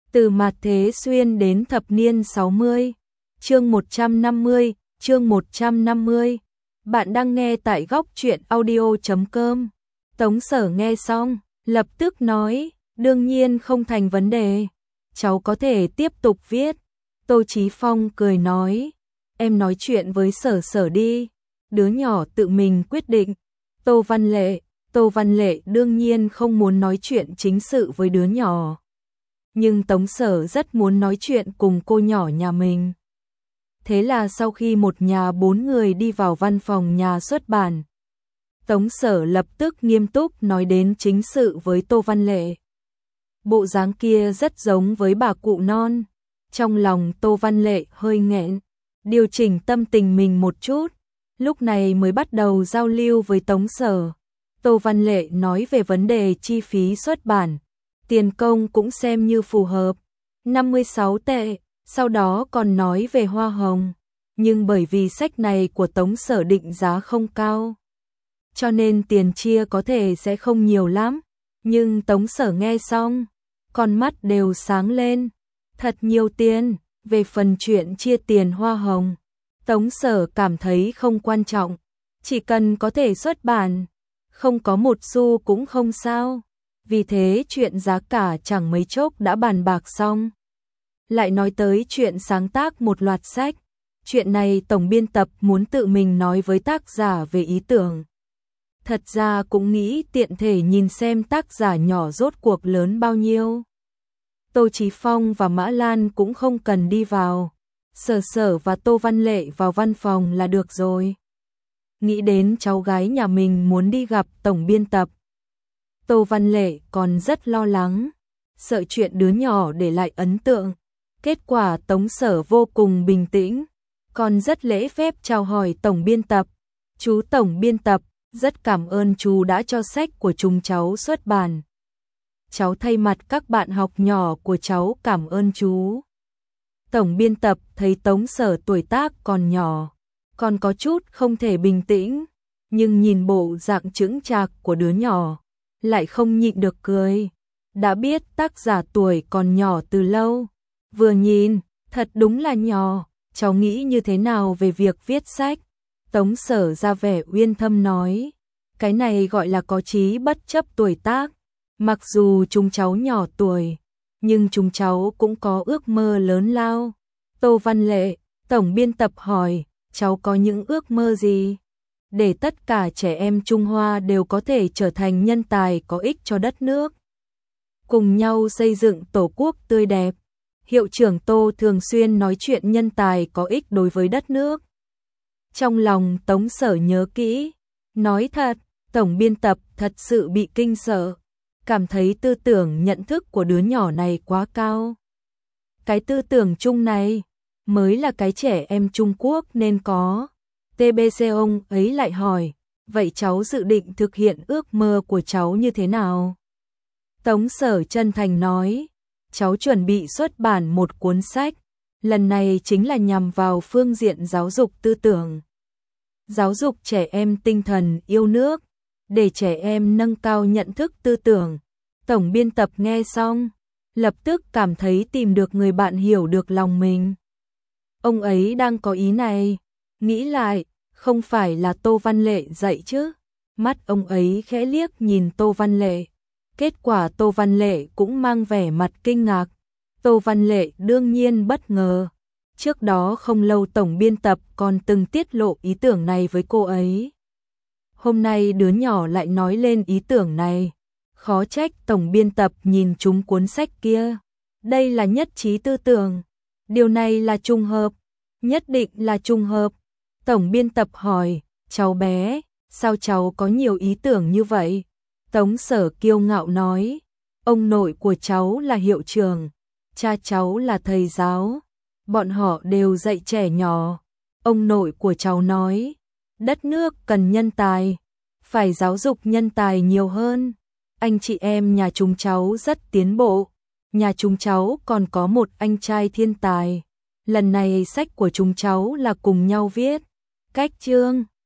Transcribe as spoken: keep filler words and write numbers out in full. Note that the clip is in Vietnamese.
Từ mạt thế xuyên đến thập niên sáu mươi. Chương một trăm năm mươi, chương một trăm năm mươi. Bạn đang nghe tại góc truyện audio chấm com. Tống Sở nghe xong, lập tức nói, đương nhiên không thành vấn đề. Cháu có thể tiếp tục viết. Tô Chí Phong cười nói, em nói chuyện với Sở Sở đi. Đứa nhỏ tự mình quyết định. Tô Văn Lệ, Tô Văn Lệ đương nhiên không muốn nói chuyện chính sự với đứa nhỏ. Nhưng Tống Sở rất muốn nói chuyện cùng cô nhỏ nhà mình. Thế là sau khi một nhà bốn người đi vào văn phòng nhà xuất bản, Tống Sở lập tức nghiêm túc nói đến chính sự với Tô Văn Lệ. Bộ dáng kia rất giống với bà cụ non. Trong lòng Tô Văn Lệ hơi nghẹn, điều chỉnh tâm tình mình một chút, lúc này mới bắt đầu giao lưu với Tống Sở. Tô Văn Lệ nói về vấn đề chi phí xuất bản, tiền công cũng xem như phù hợp, năm mươi sáu tệ, sau đó còn nói về hoa hồng, nhưng bởi vì sách này của Tống Sở định giá không cao, cho nên tiền chia có thể sẽ không nhiều lắm, nhưng Tống Sở nghe xong, con mắt đều sáng lên, thật nhiều tiền. Về phần chuyện chia tiền hoa hồng, Tống Sở cảm thấy không quan trọng, chỉ cần có thể xuất bản, không có một xu cũng không sao. Vì thế chuyện giá cả chẳng mấy chốc đã bàn bạc xong. Lại nói tới chuyện sáng tác một loạt sách, chuyện này tổng biên tập muốn tự mình nói với tác giả về ý tưởng. Thật ra cũng nghĩ tiện thể nhìn xem tác giả nhỏ rốt cuộc lớn bao nhiêu. Tô Chí Phong và Mã Lan cũng không cần đi vào, Sở Sở và Tô Văn Lệ vào văn phòng là được rồi. Nghĩ đến cháu gái nhà mình muốn đi gặp tổng biên tập, Tô Văn Lệ còn rất lo lắng, sợ chuyện đứa nhỏ để lại ấn tượng. Kết quả Tống Sở vô cùng bình tĩnh, còn rất lễ phép chào hỏi tổng biên tập. Chú tổng biên tập, rất cảm ơn chú đã cho sách của chúng cháu xuất bản. Cháu thay mặt các bạn học nhỏ của cháu cảm ơn chú. Tổng biên tập thấy Tống Sở tuổi tác còn nhỏ, còn có chút không thể bình tĩnh, nhưng nhìn bộ dạng chững chạc của đứa nhỏ, lại không nhịn được cười. Đã biết tác giả tuổi còn nhỏ từ lâu, vừa nhìn, thật đúng là nhỏ, cháu nghĩ như thế nào về việc viết sách? Tống Sở ra vẻ uyên thâm nói, cái này gọi là có chí bất chấp tuổi tác. Mặc dù chúng cháu nhỏ tuổi, nhưng chúng cháu cũng có ước mơ lớn lao. Tô Văn Lệ, tổng biên tập hỏi, cháu có những ước mơ gì? Để tất cả trẻ em Trung Hoa đều có thể trở thành nhân tài có ích cho đất nước, cùng nhau xây dựng tổ quốc tươi đẹp. Hiệu trưởng Tô thường xuyên nói chuyện nhân tài có ích đối với đất nước. Trong lòng Tống Sở nhớ kỹ, nói thật, tổng biên tập thật sự bị kinh sợ, cảm thấy tư tưởng nhận thức của đứa nhỏ này quá cao. Cái tư tưởng chung này mới là cái trẻ em Trung Quốc nên có. tê bê xê ông ấy lại hỏi, vậy cháu dự định thực hiện ước mơ của cháu như thế nào? Tống Sở chân thành nói, cháu chuẩn bị xuất bản một cuốn sách, lần này chính là nhằm vào phương diện giáo dục tư tưởng. Giáo dục trẻ em tinh thần yêu nước, để trẻ em nâng cao nhận thức tư tưởng. Tổng biên tập nghe xong, lập tức cảm thấy tìm được người bạn hiểu được lòng mình. Ông ấy đang có ý này, nghĩ lại, không phải là Tô Văn Lệ dạy chứ? Mắt ông ấy khẽ liếc nhìn Tô Văn Lệ. Kết quả Tô Văn Lệ cũng mang vẻ mặt kinh ngạc. Tô Văn Lệ đương nhiên bất ngờ. Trước đó không lâu tổng biên tập còn từng tiết lộ ý tưởng này với cô ấy. Hôm nay đứa nhỏ lại nói lên ý tưởng này. Khó trách tổng biên tập nhìn trúng cuốn sách kia. Đây là nhất trí tư tưởng. Điều này là trùng hợp. Nhất định là trùng hợp. Tổng biên tập hỏi, cháu bé, sao cháu có nhiều ý tưởng như vậy? Tống Sở kiêu ngạo nói, ông nội của cháu là hiệu trưởng, cha cháu là thầy giáo, bọn họ đều dạy trẻ nhỏ. Ông nội của cháu nói, đất nước cần nhân tài, phải giáo dục nhân tài nhiều hơn. Anh chị em nhà chúng cháu rất tiến bộ, nhà chúng cháu còn có một anh trai thiên tài. Lần này sách của chúng cháu là cùng nhau viết. Cách chương,